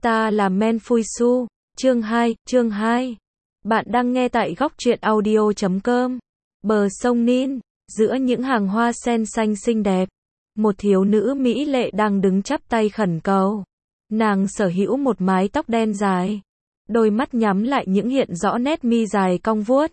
Ta là Menfuisu, chương 2. Bạn đang nghe tại góc truyện audio.com. Bờ sông Nin, giữa những hàng hoa sen xanh xinh đẹp, một thiếu nữ mỹ lệ đang đứng chắp tay khẩn cầu. Nàng sở hữu một mái tóc đen dài, đôi mắt nhắm lại những hiện rõ nét mi dài cong vuốt.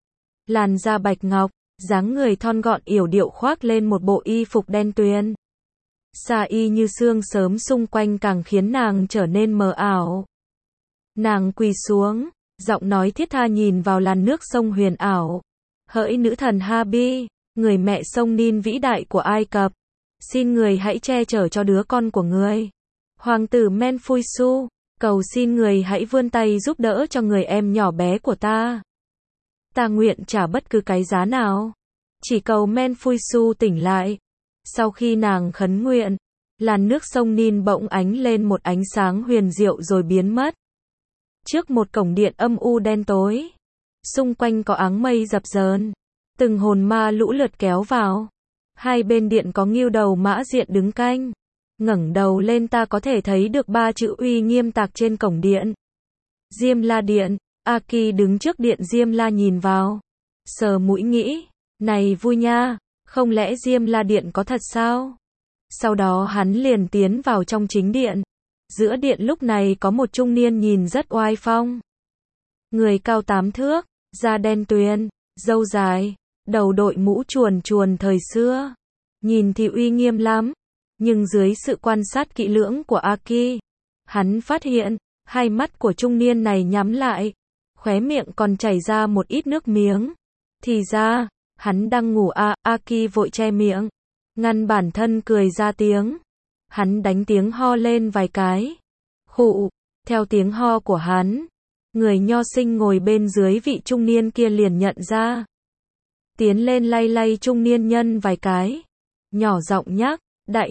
Làn da bạch ngọc, dáng người thon gọn yểu điệu khoác lên một bộ y phục đen tuyền. Sa y như sương sớm xung quanh càng khiến nàng trở nên mờ ảo. Nàng quỳ xuống, giọng nói thiết tha nhìn vào làn nước sông huyền ảo. Hỡi nữ thần Habi, người mẹ sông Nin vĩ đại của Ai Cập, xin người hãy che chở cho đứa con của người. Hoàng tử Menfuisu, cầu xin người hãy vươn tay giúp đỡ cho người em nhỏ bé của ta. Ta nguyện trả bất cứ cái giá nào, chỉ cầu Menfuisu tỉnh lại. Sau khi nàng khấn nguyện, làn nước sông Nin bỗng ánh lên một ánh sáng huyền diệu rồi biến mất. Trước một cổng điện âm u đen tối, xung quanh có áng mây dập dờn, từng hồn ma lũ lượt kéo vào. Hai bên điện có ngưu đầu mã diện đứng canh. Ngẩng đầu lên ta có thể thấy được 3 chữ uy nghiêm tạc trên cổng điện. Diêm La Điện. Aki đứng trước điện Diêm La nhìn vào, sờ mũi nghĩ, này vui nha, không lẽ Diêm La Điện có thật sao? Sau đó hắn liền tiến vào trong chính điện. Giữa điện lúc này có một trung niên nhìn rất oai phong. Người cao 8 thước, da đen tuyền, râu dài, đầu đội mũ chuồn chuồn thời xưa. Nhìn thì uy nghiêm lắm, nhưng dưới sự quan sát kỹ lưỡng của Aki, hắn phát hiện, hai mắt của trung niên này nhắm lại, khóe miệng còn chảy ra một ít nước miếng. Thì ra, hắn đang ngủ Aki vội che miệng, ngăn bản thân cười ra tiếng. Hắn đánh tiếng ho lên vài cái. Khụ, theo tiếng ho của hắn, người nho sinh ngồi bên dưới vị trung niên kia liền nhận ra. Tiến lên lay lay trung niên nhân vài cái, nhỏ giọng nhắc, đại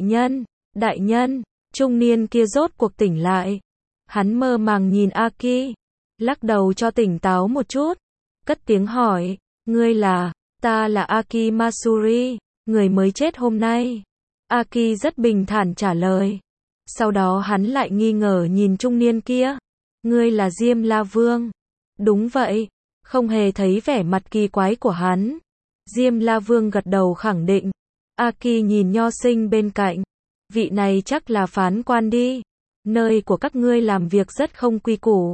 nhân, trung niên kia rốt cuộc tỉnh lại. Hắn mơ màng nhìn Aki, lắc đầu cho tỉnh táo một chút, cất tiếng hỏi, ngươi là? Ta là Aki Masuri, người mới chết hôm nay. Aki rất bình thản trả lời. Sau đó hắn lại nghi ngờ nhìn trung niên kia. Ngươi là Diêm La Vương. Đúng vậy, không hề thấy vẻ mặt kỳ quái của hắn. Diêm La Vương gật đầu khẳng định. Aki nhìn nho sinh bên cạnh. Vị này chắc là phán quan đi. Nơi của các ngươi làm việc rất không quy củ.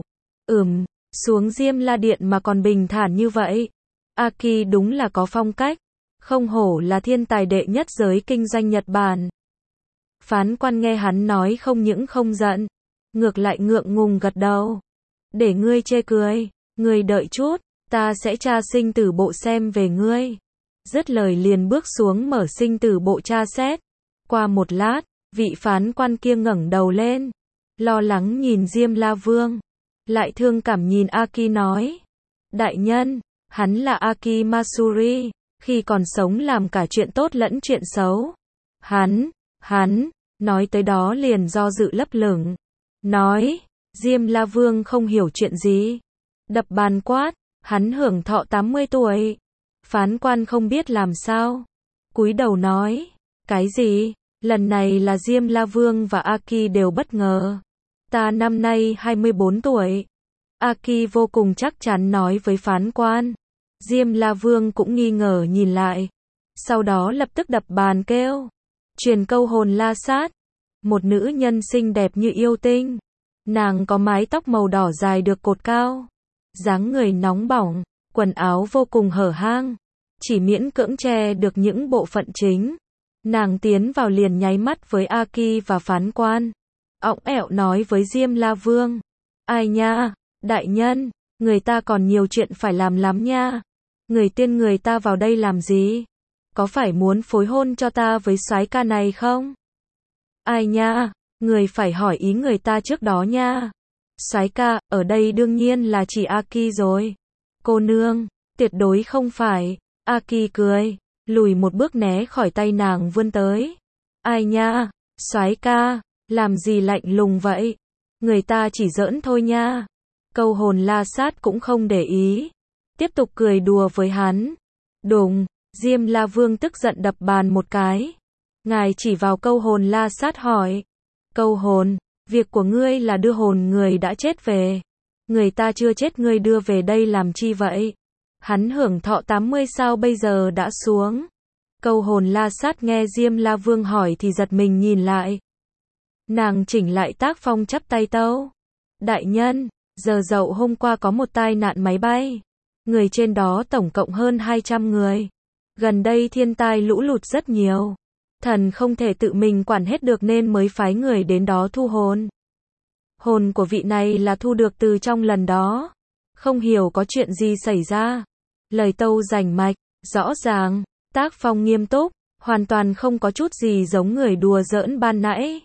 Xuống Diêm La Điện mà còn bình thản như vậy. Aki đúng là có phong cách. Không hổ là thiên tài đệ nhất giới kinh doanh Nhật Bản. Phán quan nghe hắn nói không những không giận, ngược lại ngượng ngùng gật đầu. Để ngươi chê cười, ngươi đợi chút, ta sẽ tra sinh tử bộ xem về ngươi. Dứt lời liền bước xuống mở sinh tử bộ tra xét. Qua một lát, vị phán quan kia ngẩng đầu lên, lo lắng nhìn Diêm La Vương, lại thương cảm nhìn Aki nói. Đại nhân, hắn là Aki Masuri, khi còn sống làm cả chuyện tốt lẫn chuyện xấu. Hắn, nói tới đó liền do dự lấp lửng. Nói, Diêm La Vương không hiểu chuyện gì. Đập bàn quát, hắn hưởng thọ 80 tuổi. Phán quan không biết làm sao. Cúi đầu nói, cái gì? Lần này là Diêm La Vương và Aki đều bất ngờ. Ta năm nay 24 tuổi. Aki vô cùng chắc chắn nói với phán quan. Diêm La Vương cũng nghi ngờ nhìn lại. Sau đó lập tức đập bàn kêu. Truyền câu hồn la sát. Một nữ nhân xinh đẹp như yêu tinh. Nàng có mái tóc màu đỏ dài được cột cao. Dáng người nóng bỏng, quần áo vô cùng hở hang. Chỉ miễn cưỡng che được những bộ phận chính. Nàng tiến vào liền nháy mắt với Aki và phán quan. Õng ẹo nói với Diêm La Vương. Ai nha, đại nhân, người ta còn nhiều chuyện phải làm lắm nha. Người tiên người ta vào đây làm gì? Có phải muốn phối hôn cho ta với soái ca này không? Ai nha, người phải hỏi ý người ta trước đó nha. Soái ca, ở đây đương nhiên là chỉ Aki rồi. Cô nương, tuyệt đối không phải. Aki cười, lùi một bước né khỏi tay nàng vươn tới. Ai nha, soái ca, làm gì lạnh lùng vậy? Người ta chỉ giỡn thôi nha. Câu hồn la sát cũng không để ý, tiếp tục cười đùa với hắn. Đùng, Diêm La Vương tức giận đập bàn một cái. Ngài chỉ vào câu hồn la sát hỏi. Câu hồn, Việc của ngươi là đưa hồn người đã chết về. Người ta chưa chết ngươi đưa về đây làm chi vậy? Hắn hưởng thọ 80 sao bây giờ đã xuống. Câu hồn La Sát nghe Diêm La Vương hỏi thì giật mình nhìn lại. Nàng chỉnh lại tác phong chắp tay tâu. Đại nhân, giờ dậu hôm qua có một tai nạn máy bay. Người trên đó tổng cộng hơn 200 người. Gần đây thiên tai lũ lụt rất nhiều. Thần không thể tự mình quản hết được nên mới phái người đến đó thu hồn. Hồn của vị này là thu được từ trong lần đó. Không hiểu có chuyện gì xảy ra. Lời tâu rành mạch, rõ ràng, tác phong nghiêm túc, hoàn toàn không có chút gì giống người đùa giỡn ban nãy.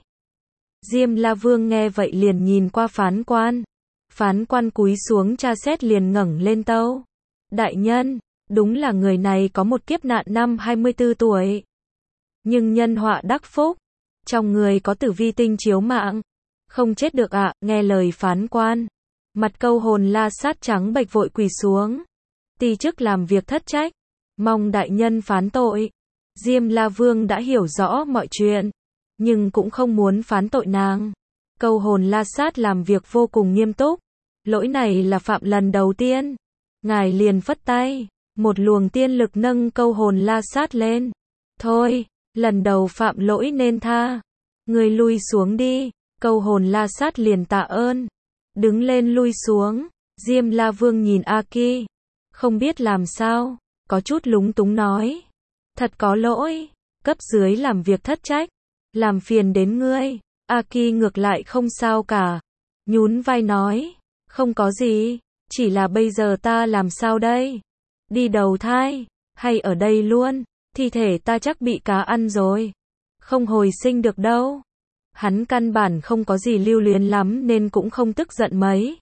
Diêm La Vương nghe vậy liền nhìn qua phán quan. Phán quan cúi xuống tra xét liền ngẩng lên tâu. Đại nhân, đúng là người này có một kiếp nạn năm 24 tuổi. Nhưng nhân họa đắc phúc, trong người có tử vi tinh chiếu mạng. Không chết được ạ, nghe lời phán quan. Mặt câu hồn La Sát trắng bệch vội quỳ xuống. Ti chức làm việc thất trách, mong đại nhân phán tội. Diêm La Vương đã hiểu rõ mọi chuyện, nhưng cũng không muốn phán tội nàng. Câu hồn La Sát làm việc vô cùng nghiêm túc. Lỗi này là phạm lần đầu tiên. Ngài liền phất tay, một luồng tiên lực nâng câu hồn La Sát lên. Thôi, lần đầu phạm lỗi nên tha. Người lui xuống đi. Câu hồn La Sát liền tạ ơn. Đứng lên lui xuống. Diêm La Vương nhìn A-ki, không biết làm sao, có chút lúng túng nói. Thật có lỗi, cấp dưới làm việc thất trách, làm phiền đến ngươi. A-ki ngược lại không sao cả, nhún vai nói, không có gì, chỉ là bây giờ ta làm sao đây? Đi đầu thai, hay ở đây luôn, thi thể ta chắc bị cá ăn rồi, không hồi sinh được đâu. Hắn căn bản không có gì lưu luyến lắm nên cũng không tức giận mấy.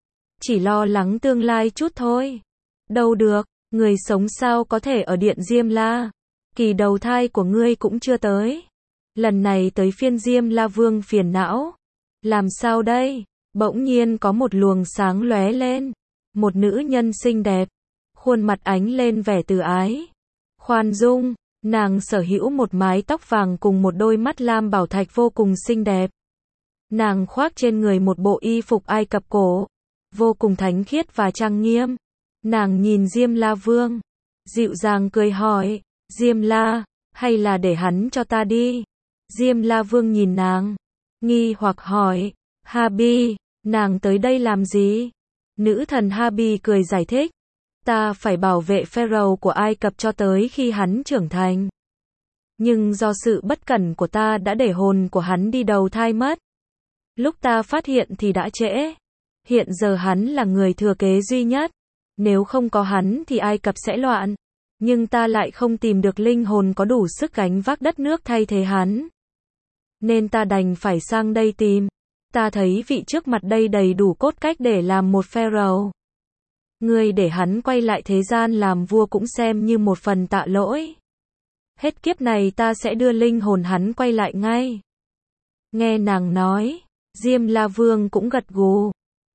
Chỉ lo lắng tương lai chút thôi. Đâu được, người sống sao có thể ở điện Diêm La. Kỳ đầu thai của ngươi cũng chưa tới. Lần này tới phiên Diêm La Vương phiền não. Làm sao đây? Bỗng nhiên có một luồng sáng lóe lên. Một nữ nhân xinh đẹp. Khuôn mặt ánh lên vẻ từ ái. Khoan dung, nàng sở hữu một mái tóc vàng cùng một đôi mắt lam bảo thạch vô cùng xinh đẹp. Nàng khoác trên người một bộ y phục Ai Cập cổ. Vô cùng thánh khiết và trang nghiêm. Nàng nhìn Diêm La Vương, dịu dàng cười hỏi, Diêm La, hay là để hắn cho ta đi? Diêm La Vương nhìn nàng, nghi hoặc hỏi, Habi, nàng tới đây làm gì? Nữ thần Habi cười giải thích, ta phải bảo vệ Pharaoh của Ai Cập cho tới khi hắn trưởng thành. Nhưng do sự bất cẩn của ta đã để hồn của hắn đi đầu thai mất. Lúc ta phát hiện thì đã trễ. Hiện giờ hắn là người thừa kế duy nhất. Nếu không có hắn thì Ai Cập sẽ loạn. Nhưng ta lại không tìm được linh hồn có đủ sức gánh vác đất nước thay thế hắn. Nên ta đành phải sang đây tìm. Ta thấy vị trước mặt đây đầy đủ cốt cách để làm một pharaoh. Ngươi để hắn quay lại thế gian làm vua cũng xem như một phần tạ lỗi. Hết kiếp này ta sẽ đưa linh hồn hắn quay lại ngay. Nghe nàng nói, Diêm La Vương cũng gật gù.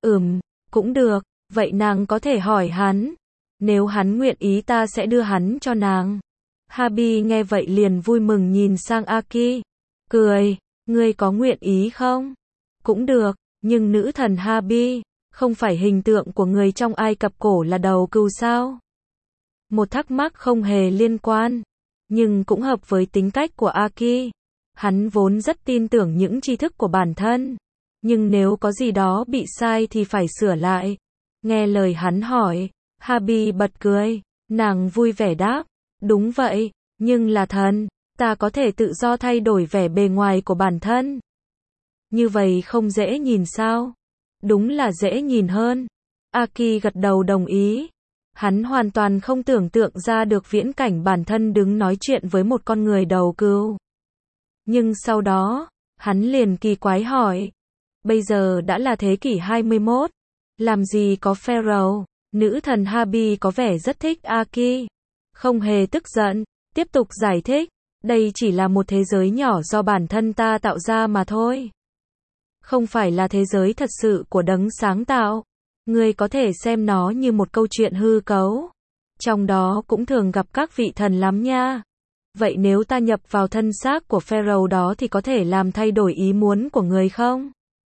Cũng được. Vậy nàng có thể hỏi hắn. Nếu hắn nguyện ý ta sẽ đưa hắn cho nàng. Habi nghe vậy liền vui mừng nhìn sang A-ki. Cười, ngươi có nguyện ý không? Cũng được, nhưng nữ thần Habi, không phải hình tượng của người trong Ai Cập cổ là đầu cừu sao? Một thắc mắc không hề liên quan, nhưng cũng hợp với tính cách của A-ki. Hắn vốn rất tin tưởng những tri thức của bản thân. Nhưng nếu có gì đó bị sai thì phải sửa lại. Nghe lời hắn hỏi, Habi bật cười, nàng vui vẻ đáp, đúng vậy, nhưng là thần, ta có thể tự do thay đổi vẻ bề ngoài của bản thân. Như vậy không dễ nhìn sao? Đúng là dễ nhìn hơn. A-ki gật đầu đồng ý. Hắn hoàn toàn không tưởng tượng ra được viễn cảnh bản thân đứng nói chuyện với một con người đầu cừu. Nhưng sau đó, hắn liền kỳ quái hỏi, bây giờ đã là thế kỷ 21. Làm gì có pharaoh? Nữ thần Habi có vẻ rất thích A-ki. Không hề tức giận, tiếp tục giải thích. Đây chỉ là một thế giới nhỏ do bản thân ta tạo ra mà thôi. Không phải là thế giới thật sự của đấng sáng tạo. Ngươi có thể xem nó như một câu chuyện hư cấu. Trong đó cũng thường gặp các vị thần lắm nha. Vậy nếu ta nhập vào thân xác của pharaoh đó thì có thể làm thay đổi ý muốn của người không?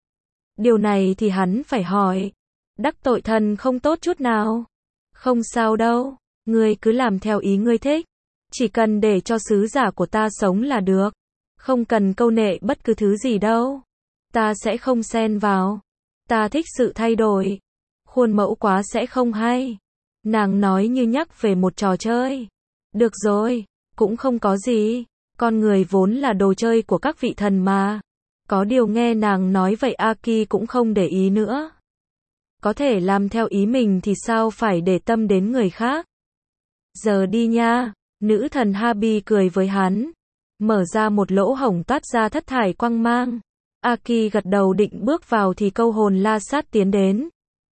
Điều này thì hắn phải hỏi. Đắc tội thần không tốt chút nào. Không sao đâu, ngươi cứ làm theo ý ngươi thích. Chỉ cần để cho sứ giả của ta sống là được. Không cần câu nệ bất cứ thứ gì đâu. Ta sẽ không xen vào. Ta thích sự thay đổi. Khuôn mẫu quá sẽ không hay. Nàng nói như nhắc về một trò chơi. Được rồi, cũng không có gì. Con người vốn là đồ chơi của các vị thần mà. Có điều nghe nàng nói vậy Aki cũng không để ý nữa. Có thể làm theo ý mình thì sao phải để tâm đến người khác. Giờ đi nha. Nữ thần Habi cười với hắn. Mở ra một lỗ hổng toát ra thất thải quang mang. Aki gật đầu định bước vào thì câu hồn La Sát tiến đến.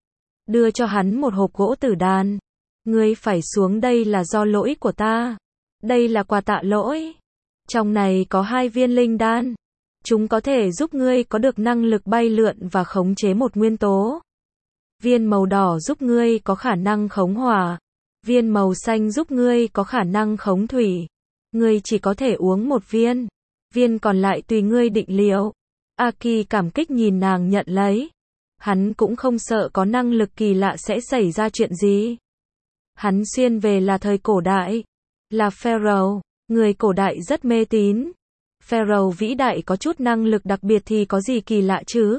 Đưa cho hắn một hộp gỗ tử đàn. Ngươi phải xuống đây là do lỗi của ta. Đây là quà tạ lỗi. Trong này có 2 viên linh đan. Chúng có thể giúp ngươi có được năng lực bay lượn và khống chế một nguyên tố. Viên màu đỏ giúp ngươi có khả năng khống hỏa. Viên màu xanh giúp ngươi có khả năng khống thủy. Ngươi chỉ có thể uống một viên. Viên còn lại tùy ngươi định liệu. Aki cảm kích nhìn nàng nhận lấy. Hắn cũng không sợ có năng lực kỳ lạ sẽ xảy ra chuyện gì. Hắn xuyên về là thời cổ đại. Là Pharaoh. Người cổ đại rất mê tín. Pharaoh vĩ đại có chút năng lực đặc biệt thì có gì kỳ lạ chứ?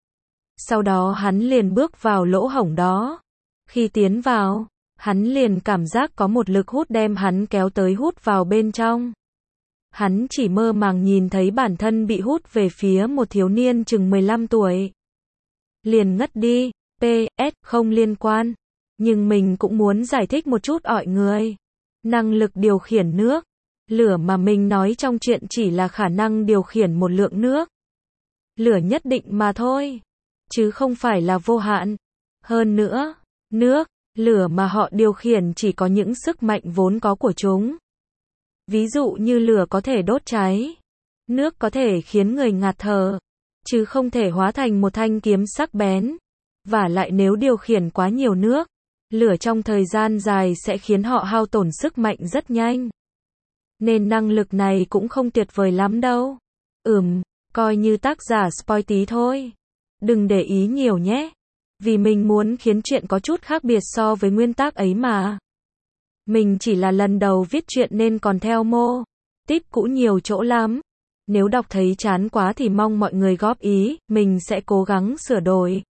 Sau đó hắn liền bước vào lỗ hổng đó. Khi tiến vào, hắn liền cảm giác có một lực hút đem hắn kéo tới hút vào bên trong. Hắn chỉ mơ màng nhìn thấy bản thân bị hút về phía một thiếu niên chừng 15 tuổi. Liền ngất đi. PS, không liên quan. Nhưng mình cũng muốn giải thích một chút ỏi người. Năng lực điều khiển nước. Lửa mà mình nói trong chuyện chỉ là khả năng điều khiển một lượng nước. Lửa nhất định mà thôi. Chứ không phải là vô hạn. Hơn nữa, nước, lửa mà họ điều khiển chỉ có những sức mạnh vốn có của chúng. Ví dụ như lửa có thể đốt cháy. Nước có thể khiến người ngạt thở. Chứ không thể hóa thành một thanh kiếm sắc bén. Và lại nếu điều khiển quá nhiều nước, lửa trong thời gian dài sẽ khiến họ hao tổn sức mạnh rất nhanh. Nên năng lực này cũng không tuyệt vời lắm đâu. Coi như tác giả spoil tí thôi. Đừng để ý nhiều nhé. Vì mình muốn khiến chuyện có chút khác biệt so với nguyên tắc ấy mà. Mình chỉ là lần đầu viết chuyện nên còn theo mô típ cũ nhiều chỗ lắm. Nếu đọc thấy chán quá thì mong mọi người góp ý, mình sẽ cố gắng sửa đổi.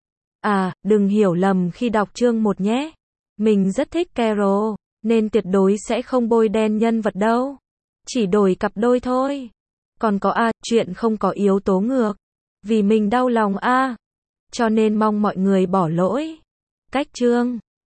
À, đừng hiểu lầm khi đọc chương 1 nhé. Mình rất thích Carol, nên tuyệt đối sẽ không bôi đen nhân vật đâu. Chỉ đổi cặp đôi thôi. Còn có chuyện không có yếu tố ngược. Vì mình đau lòng cho nên mong mọi người bỏ lỗi. Cách chương